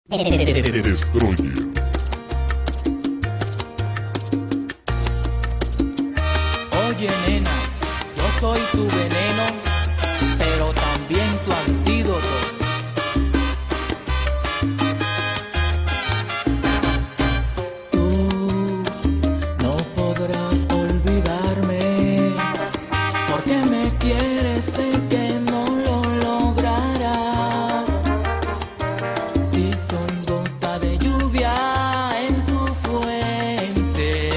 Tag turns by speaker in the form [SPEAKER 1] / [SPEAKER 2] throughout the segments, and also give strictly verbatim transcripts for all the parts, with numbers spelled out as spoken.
[SPEAKER 1] Destroyer.
[SPEAKER 2] Oye nena, yo soy tu veneno, pero también tu antídoto. Tú no podrás olvidarme, porque me quieres, sé que no lo lograrás. Si soy gota de lluvia en tu fuente,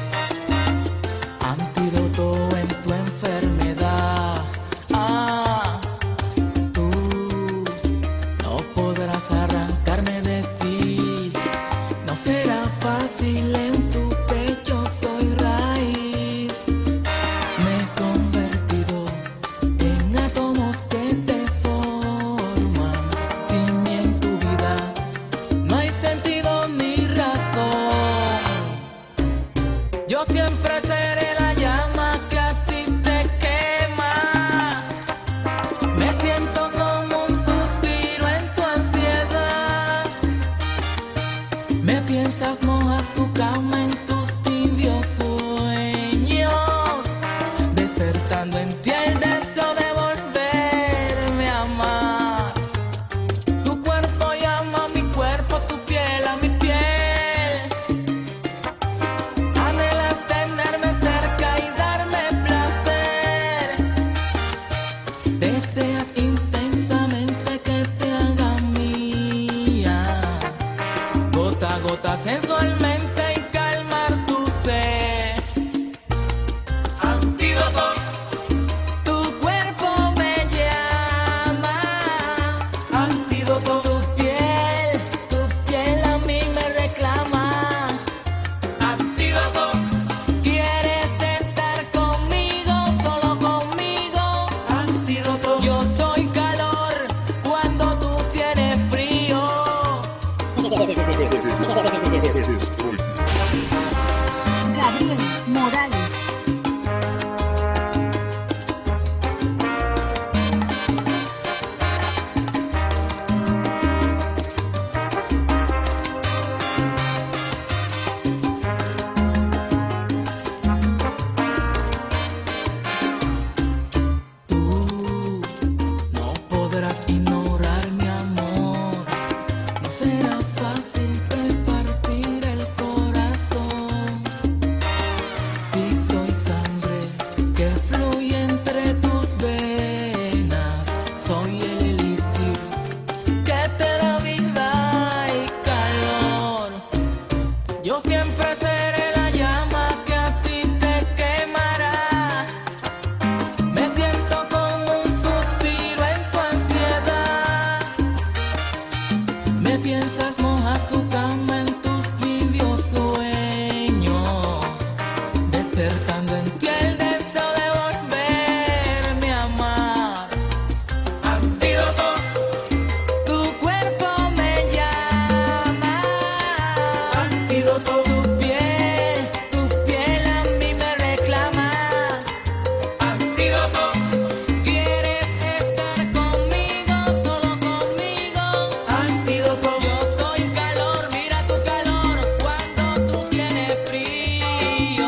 [SPEAKER 2] antídoto en tu enfermedad. Ah, tú no podrás arrancarme de ti. No será fácil, en tu pecho soy raíz. Me he convertido en átomos que te forman. Sin mí en tu vida no hay sentido ni razón. Yo siempre seré la llama que a ti te quema. Me siento como un suspiro en tu ansiedad. Me piensas, mojas tu cama en tus tibios sueños, despertando en ti el deseo de volverme a amar. Tu cuerpo llama a mi cuerpo, tu piel a mi piel. Anhelas tenerme cerca y darme placer. Deseas intensamente que te haga mía, gota a gota sensualmente, y calmar tu sed. Antídoto. Tu cuerpo me llama. Antídoto. Tu piel, tu piel a mí me reclama. Antídoto. ¿Quieres estar conmigo, solo conmigo? Antídoto. Yo soy calor cuando tú tienes frío.
[SPEAKER 1] Destroyer.
[SPEAKER 3] Gabriel Morales.
[SPEAKER 2] Tú no podrás ignorar mi amor. No será fácil de partir el corazón. Y soy sangre que fluye entre tus venas. Soy el elixir que te da vida y calor. Yo siempre seré la llama que a ti te quemará. Me siento como un suspiro en tu ansiedad. Me piensas, mojas tu cama en tus tibios sueños, despertando en ti el deseo de volverme a amar. Antídoto. Tu cuerpo me llama. Antídoto. Tu piel, tu piel a mí me reclama. Antídoto. ¿Quieres estar conmigo, solo conmigo? Antídoto. Yo soy calor, mira tu calor cuando tú tienes frío.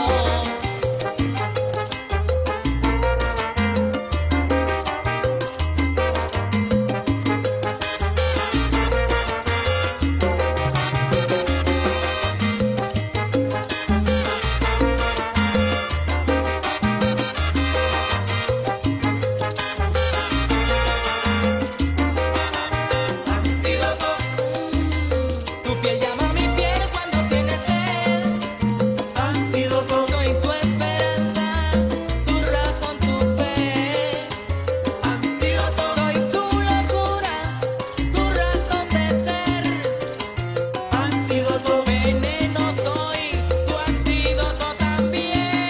[SPEAKER 2] Antídoto. Tu piel llama a mi piel cuando tienes sed. Antídoto. Soy tu esperanza, tu razón, tu fe. Antídoto. Soy tu locura, tu razón de ser. Antídoto. Veneno soy, tu antídoto también.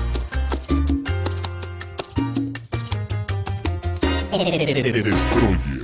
[SPEAKER 1] Destroyer.